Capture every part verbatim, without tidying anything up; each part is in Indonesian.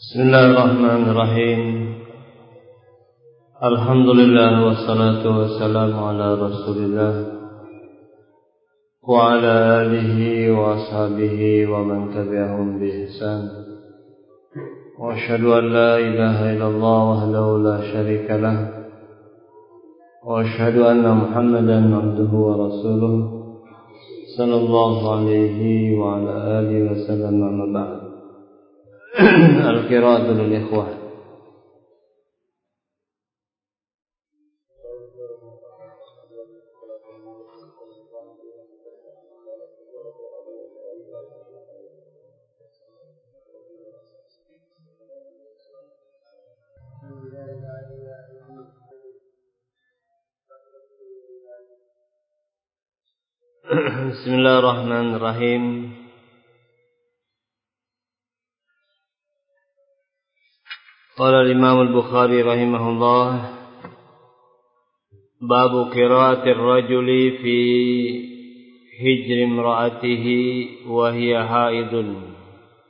Bismillahirrahmanirrahim. Alhamdulillah wassalatu wassalamu ala Rasulillah wa ala alihi wa ashabihi wa man tabi'ahum bi ihsan. Wa asyhadu an la ilaha illallah wahdahu la syarika lah. Wa asyhadu anna Muhammadan abduhu wa rasuluh sallallahu alaihi wa ala alihi wa sallam, amma ba'd. Al-qira'atu lil ikhwah. Bismillahirrahmanirrahim. Qala al-Imam al-Bukhari rahimahullah, babu qira'atir rajuli fi hijri imra'atihi wa hiya haidun.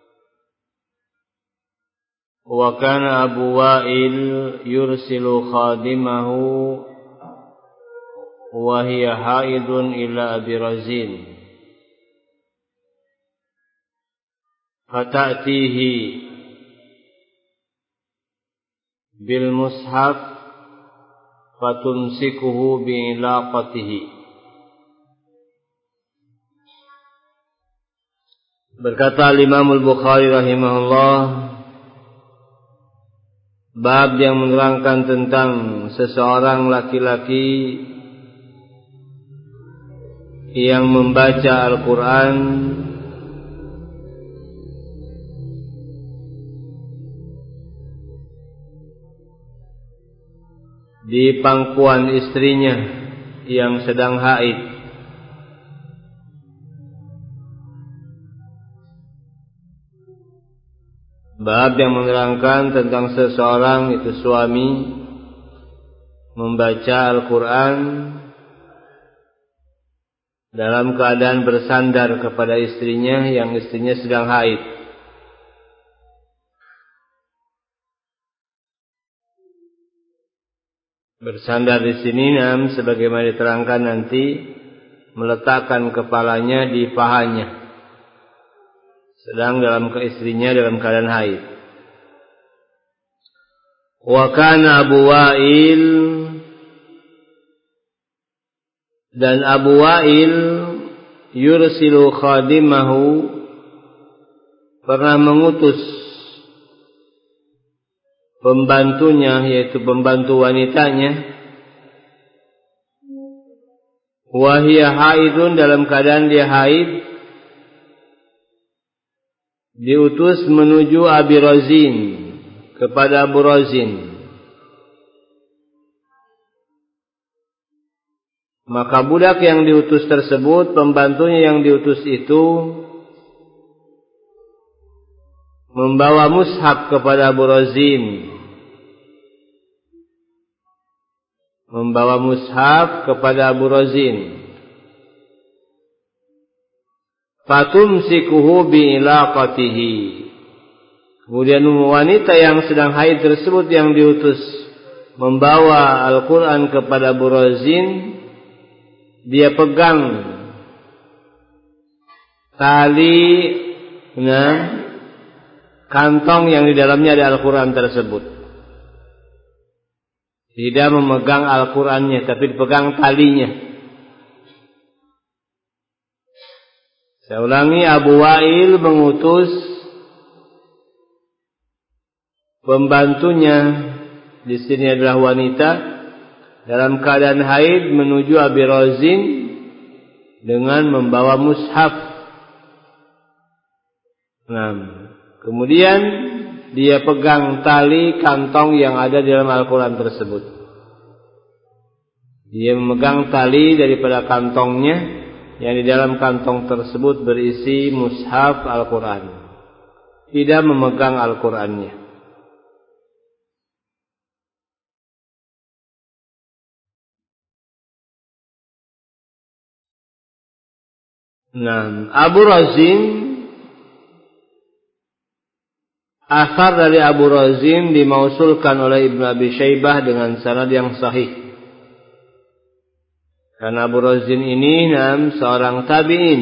Wa kana Abu Wa'il yursilu khadimahu wa hiya haidun ila Abi Razin fata'tihi bil mushaf fatumsikuhu bi'ilaqatihi. Berkata Imam Al-Bukhari rahimahullah, bab yang menerangkan tentang seseorang laki-laki yang membaca Al-Quran di pangkuan istrinya yang sedang haid. Bab yang menerangkan tentang seseorang, itu suami, membaca Al-Quran dalam keadaan bersandar kepada istrinya yang istrinya sedang haid. Bersandar di sini nam sebagaimana diterangkan nanti, meletakkan kepalanya di pahanya, sedang dalam keistrinya dalam keadaan haid. Wa kana Abu Wa'il, dan Abu Wa'il yursilu khadimahu, pernah mengutus pembantunya, yaitu pembantu wanitanya, wa hiya haidun, dalam keadaan dia haid, diutus menuju Abi Razin, kepada Abu Razin. Maka budak yang diutus tersebut, pembantunya yang diutus itu, membawa mushaf kepada Abu Razin, membawa mushaf kepada Abu Razin. Fatumsikuhu bi'ilaqatihi. Kemudian wanita yang sedang haid tersebut yang diutus membawa Al-Quran kepada Abu Razin, dia pegang tali, nah, kantong yang di dalamnya ada Al-Quran tersebut. Tidak memegang Al-Qurannya, tapi dipegang talinya. Saya ulangi, Abu Wa'il mengutus pembantunya, di sini adalah wanita, dalam keadaan haid menuju Abi Razin dengan membawa mushaf. Nah, kemudian dia pegang tali kantong yang ada di dalam Al-Quran tersebut. Dia memegang tali daripada kantongnya, yang di dalam kantong tersebut berisi mushaf Al-Quran. Tidak memegang Al-Qurannya. Nah, Abu Razin Asar dari Abu Razin dimausulkan oleh Ibnu Abi Syaibah dengan sanad yang sahih. Karena Abu Razin ini nam seorang tabi'in.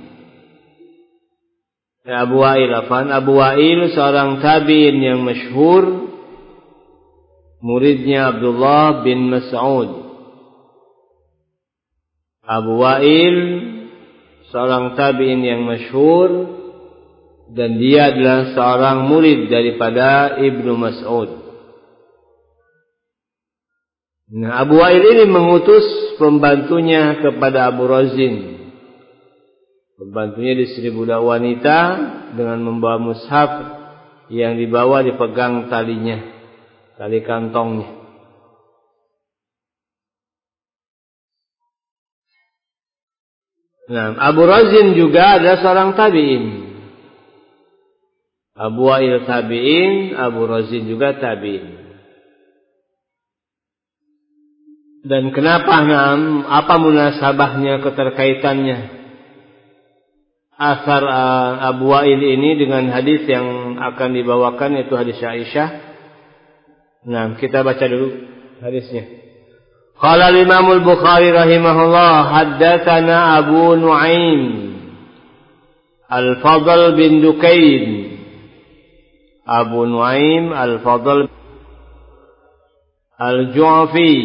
Ya, Abu Wa'il, afan. Abu Wa'il seorang tabi'in yang masyhur, muridnya Abdullah bin Mas'ud. Abu Wa'il seorang tabi'in yang masyhur, dan dia adalah seorang murid daripada Ibnu Mas'ud. Nah, Abu Wa'il ini mengutus pembantunya kepada Abu Razin. Pembantunya istri budak wanita dengan membawa mushaf yang dibawa dipegang talinya, tali kantongnya. Nah, Abu Razin juga adalah seorang tabi'in. Abu Wa'il tabi'in, Abu Razin juga tabi'in. Dan kenapa nam? Apa munasabahnya, keterkaitannya asar Abu Wa'il ini dengan hadis yang akan dibawakan, yaitu hadis Aisyah? Nah, kita baca dulu hadisnya. Qala al-Imam al-Bukhari rahimahullah, haddatsana Abu Nu'aim Al-Fadl bin Dukain. Abu Nu'aim Al-Fadl Al-Ju'fi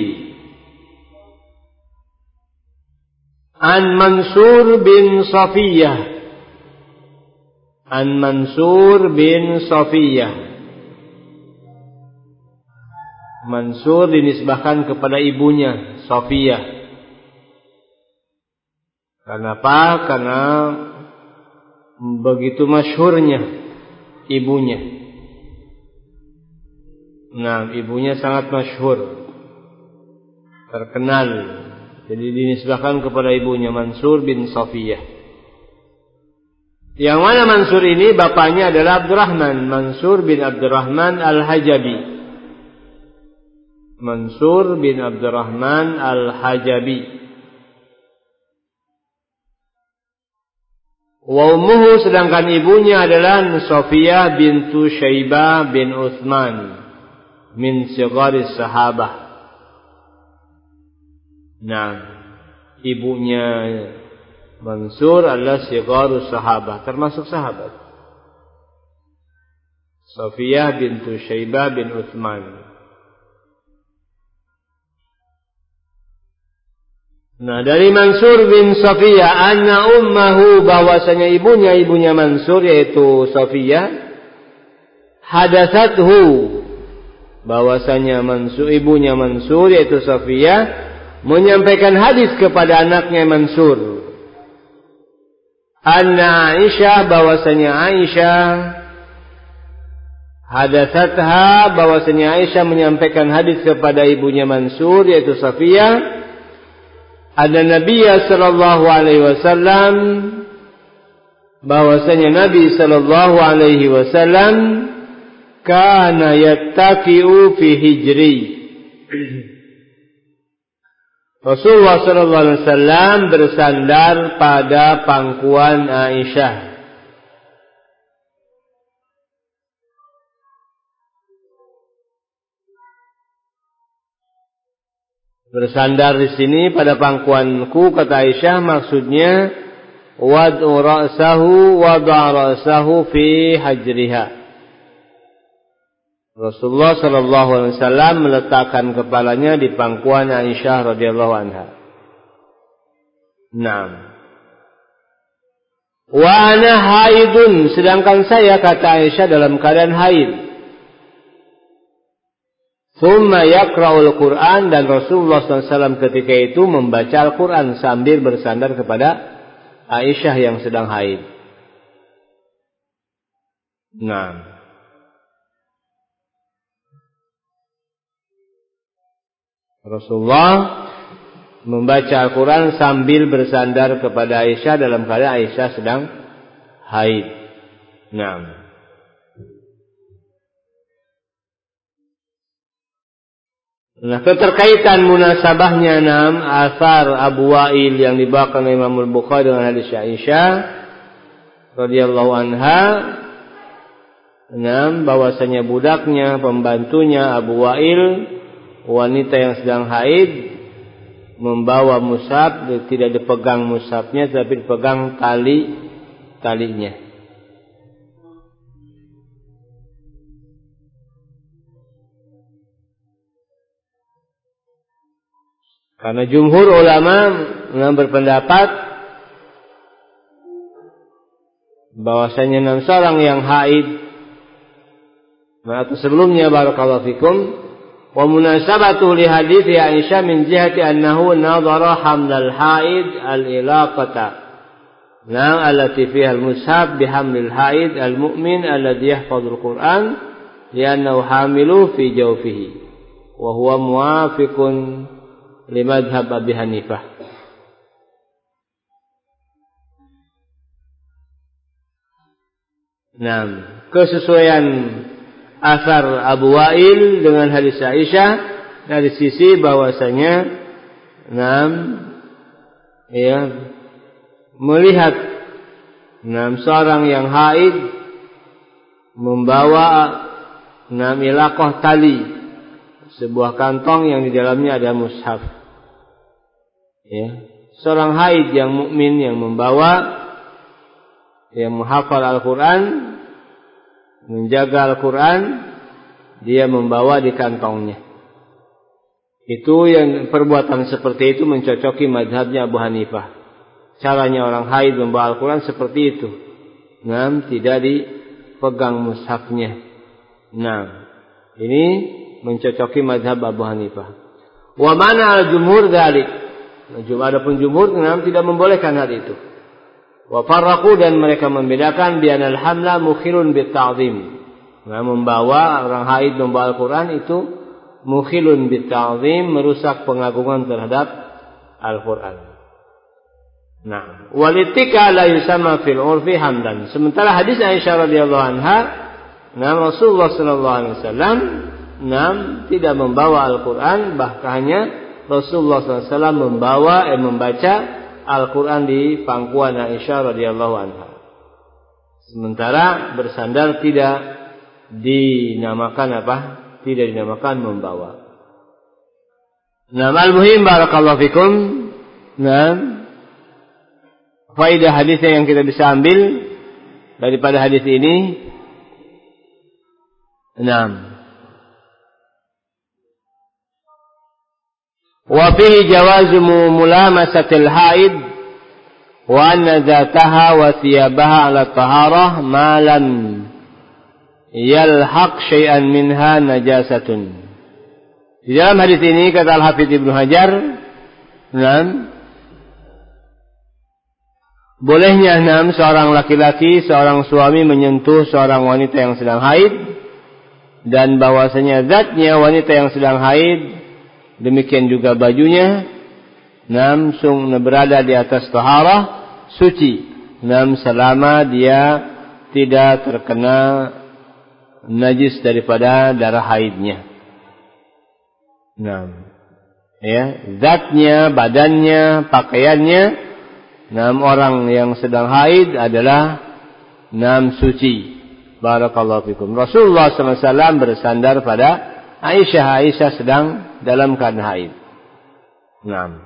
An Mansur bin Safiyah. An Mansur bin Safiyah. Mansur dinisbahkan kepada ibunya, Safiyah. Kenapa? Karena begitu masyhurnya ibunya. Nah, ibunya sangat masyhur, terkenal. Jadi dinisbahkan kepada ibunya, Mansur bin Safiyah. Yang mana Mansur ini bapaknya adalah Abdurrahman, Mansur bin Abdurrahman Al-Hajabi. Mansur bin Abdurrahman Al-Hajabi. Wa ummuhu, sedangkan ibunya adalah Safiyah bintu Syaibah bin Utsman min sigharis sahabah. Nah, ibunya Mansur adalah sigharus sahabah, termasuk sahabat. Safiyah bintu Syaibah bin Utsman. Nah, dari Mansur bin Safiyah anna ummahu, bahwasanya ibunya ibunya Mansur yaitu Safiyah, hadatsathu, bahwasanya Mansur ibunya Mansur yaitu Safiyah menyampaikan hadis kepada anaknya Mansur. Anna Aisyah, bahwasanya Aisyah, hadatsatha, bahwasanya Aisyah menyampaikan hadis kepada ibunya Mansur yaitu Safiyah. Ada Nabi sallallahu alaihi wasallam, bahwasanya Nabi sallallahu alaihi wasallam kana yattaqiu fi hijri. Rasulullah sallallahu alaihi wasallam bersandar pada pangkuan Aisyah. Bersandar di sini pada pangkuanku, kata Aisyah, maksudnya wad'u ra'sahu wada'a ra'sahu fi hajriha. Rasulullah sallallahu alaihi wasallam meletakkan kepalanya di pangkuan Aisyah radhiyallahu anha. Naam. Wa ana haidun, sedangkan saya, kata Aisyah, dalam keadaan haid. Tsumma yaqra'ul Qur'an, dan Rasulullah sallallahu alaihi wasallam ketika itu membaca Al-Qur'an sambil bersandar kepada Aisyah yang sedang haid. Naam. Rasulullah membaca Al-Quran sambil bersandar kepada Aisyah dalam keadaan Aisyah sedang haid. Nah, nah keterkaitan munasabahnya enam asar Abu Wa'il yang dibawakan oleh Imam Al-Bukhari dengan hadis Aisyah radhiyallahu anha enam, bahwasanya budaknya, pembantunya Abu Wa'il, wanita yang sedang haid, membawa mushaf, tidak dipegang mushafnya tapi dipegang tali talinya. Karena jumhur ulama yang berpendapat bahwasanya enam seorang yang haid, atau sebelumnya barakallahu fikum, wa munasabatu li hadits Aisyah min jihati annahu nadhara hamlal haid al-ilaqata la allati fiha al-mushaf bi hamlil haid al-mu'min alladhi yahfazul Qur'an li'annahu hamilu fi jawfihi wa huwa muwafiqun li madhhab Abi Hanifah. Nah, kesesuaian asar Abu Wa'il dengan hadis Aisyah dari sisi bahwasanya enam ya melihat enam seorang yang haid membawa enam ilaqah tali, sebuah kantong yang di dalamnya ada mushaf. Ya, seorang haid yang mukmin yang membawa, yang menghafal Al-Quran, menjaga Al-Quran, dia membawa di kantongnya. Itu yang perbuatan seperti itu mencocoki mazhabnya Abu Hanifah. Caranya orang haid membawa Al-Quran seperti itu. Nah, tidak dipegang mushafnya. Nah, ini mencocoki mazhab Abu Hanifah. Wa mana al-jumhur dzalik. Adapun jumhur nah, tidak membolehkan hal itu. Wa farraqu, dan mereka membedakan bi anal hamla mukhilun bit ta'zim. Nah, membawa orang haid membawa Al-Quran itu mukhilun bit ta'zim, merusak pengagungan terhadap Al-Quran. Nah, walitika la yusamma fil urfi hamdan. Sementara hadis Aisyah radhiyallahu anha, nah Rasulullah sallallahu alaihi wasallam nah tidak membawa Al-Quran, bahkannya Rasulullah sallallahu alaihi wasallam membawa eh membaca Al-Quran di pangkuan Aisyah radhiyallahu anha. Sementara bersandar tidak dinamakan apa? Tidak dinamakan membawa. Nah, al-muhim barakallahu fikum. Nah, faedah hadisnya yang kita bisa ambil daripada hadis ini. Nah, wa fihi jawazu mulamasatil haid wa anna zataha wa thiyabaha ala taharah ma lam yalhaq syai'an minha najasatun. Di dalam hadis ini kata Al-Hafidz Ibnu Hajar, enam, bolehnya enam seorang laki-laki, seorang suami menyentuh seorang wanita yang sedang haid, dan bahwasanya zatnya wanita yang sedang haid, demikian juga bajunya, langsung berada di atas taharah, suci, nam selama dia tidak terkena najis daripada darah haidnya. Nam, ya, zatnya, badannya, pakaiannya, nam orang yang sedang haid adalah nam suci. Barakallahu fikum. Rasulullah sallallahu alaihi wasallam bersandar pada Aisyah. Aisyah sedang dalam keadaan haid. Naam.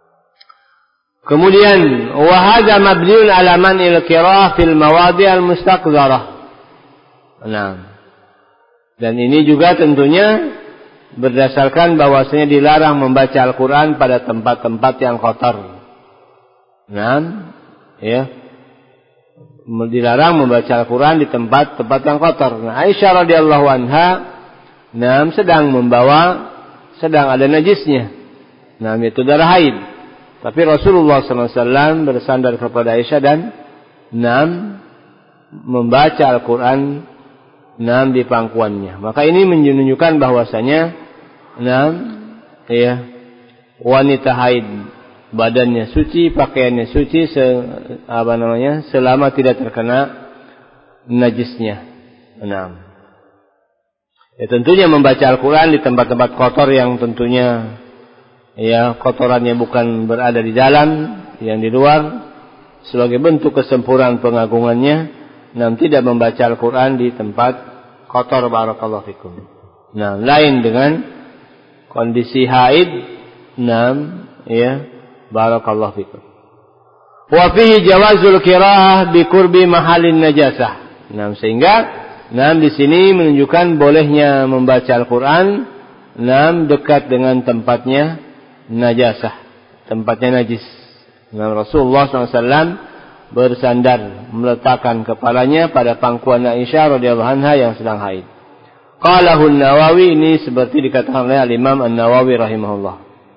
Kemudian wa hadza mabniun ala man'il qira'ah fil mawadi' al mustaqdharah. Naam. Dan ini juga tentunya berdasarkan bahwasanya dilarang membaca Al-Qur'an pada tempat-tempat yang kotor. Naam, ya. Dilarang membaca Al-Quran di tempat-tempat yang kotor. Nah, Aisyah radhiyallahu anha, nah, sedang membawa, sedang ada najisnya. Nah, itu darah haid. Tapi Rasulullah sallallahu alaihi wasallam bersandar kepada Aisyah dan nah, membaca Al-Quran nah, di pangkuannya. Maka ini menunjukkan bahwasanya nah, ya, wanita haid badannya suci, pakaiannya suci, se, apa namanya, selama tidak terkena najisnya. Enam. Ya, tentunya membaca Al-Quran di tempat-tempat kotor yang tentunya ya kotorannya bukan berada di dalam, yang di luar, sebagai bentuk kesempurnaan pengagungannya, Nah, tidak membaca Al-Quran di tempat kotor, barakallahu fikum. Nah, lain dengan kondisi haid. Nah, ya, barakallahu fikum. Wa fihi jawazul qiraah bi qurbi mahallin najasah. Nah, sehingga nah di sini menunjukkan bolehnya membaca Al-Quran nah dekat dengan tempatnya najasah, tempatnya najis. Nah, Rasulullah shallallahu alaihi wasallam bersandar meletakkan kepalanya pada pangkuan Aisyah radhiyallahu anha yang sedang haid. Qalahu An-Nawawi, ini seperti dikatakan oleh Al-Imam An-Nawawi rahimahullah.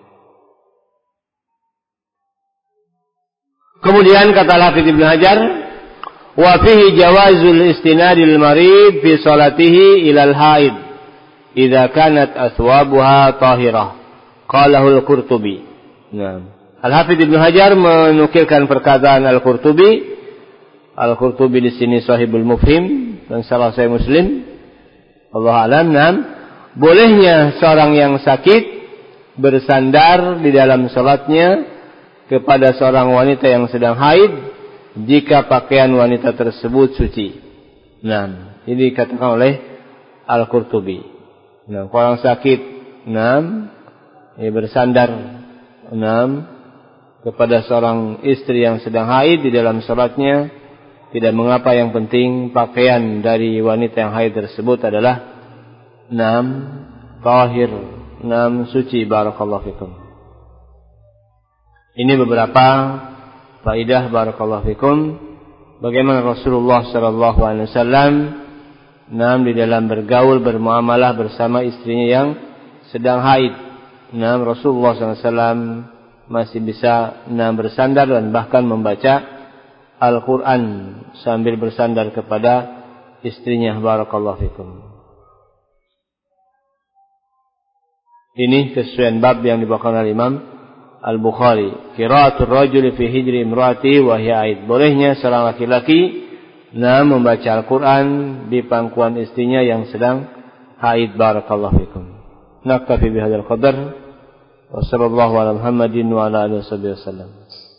Kemudian kata Al-Hafidz Ibnu Hajar, wa fihi jawazul istinadil marid fi salatihi ilal haid idza kanat athwabuha tahirah. Qalahu Al-Qurtubi. Nah, Al-Hafidz Ibnu Hajar menukilkan perkataan Al-Qurtubi. Al-Qurtubi di sini Shahihul Mufhim dan salah Sahih Muslim. Allah alam. Nah, bolehnya seorang yang sakit bersandar di dalam salatnya kepada seorang wanita yang sedang haid jika pakaian wanita tersebut suci. Nah, ini dikatakan oleh Al-Qurtubi. Nah, orang sakit, nah, ia bersandar, nah, kepada seorang istri yang sedang haid di dalam salatnya, tidak mengapa, yang penting pakaian dari wanita yang haid tersebut adalah nam tahir, nam suci, barakallahu fikum. Ini beberapa faidah, barakallahu fikum, bagaimana Rasulullah sallallahu alaihi wasallam nam di dalam bergaul, bermuamalah bersama istrinya yang sedang haid. Nam Rasulullah sallallahu alaihi wasallam masih bisa nah, bersandar dan bahkan membaca Al-Quran sambil bersandar kepada istrinya, barakallahu fikum. Ini kesesuaian bab yang dibawakan oleh Imam Al-Bukhari. Qiraatul rajuli fi hijri imraati wa hiya haid. Bolehnya seorang laki-laki nah, membaca Al-Quran di pangkuan istrinya yang sedang haid, barakallahu fikum. Naktafi bihadzal qadar. Wassallallahu ala Muhammadin wa ala alihi wasallam.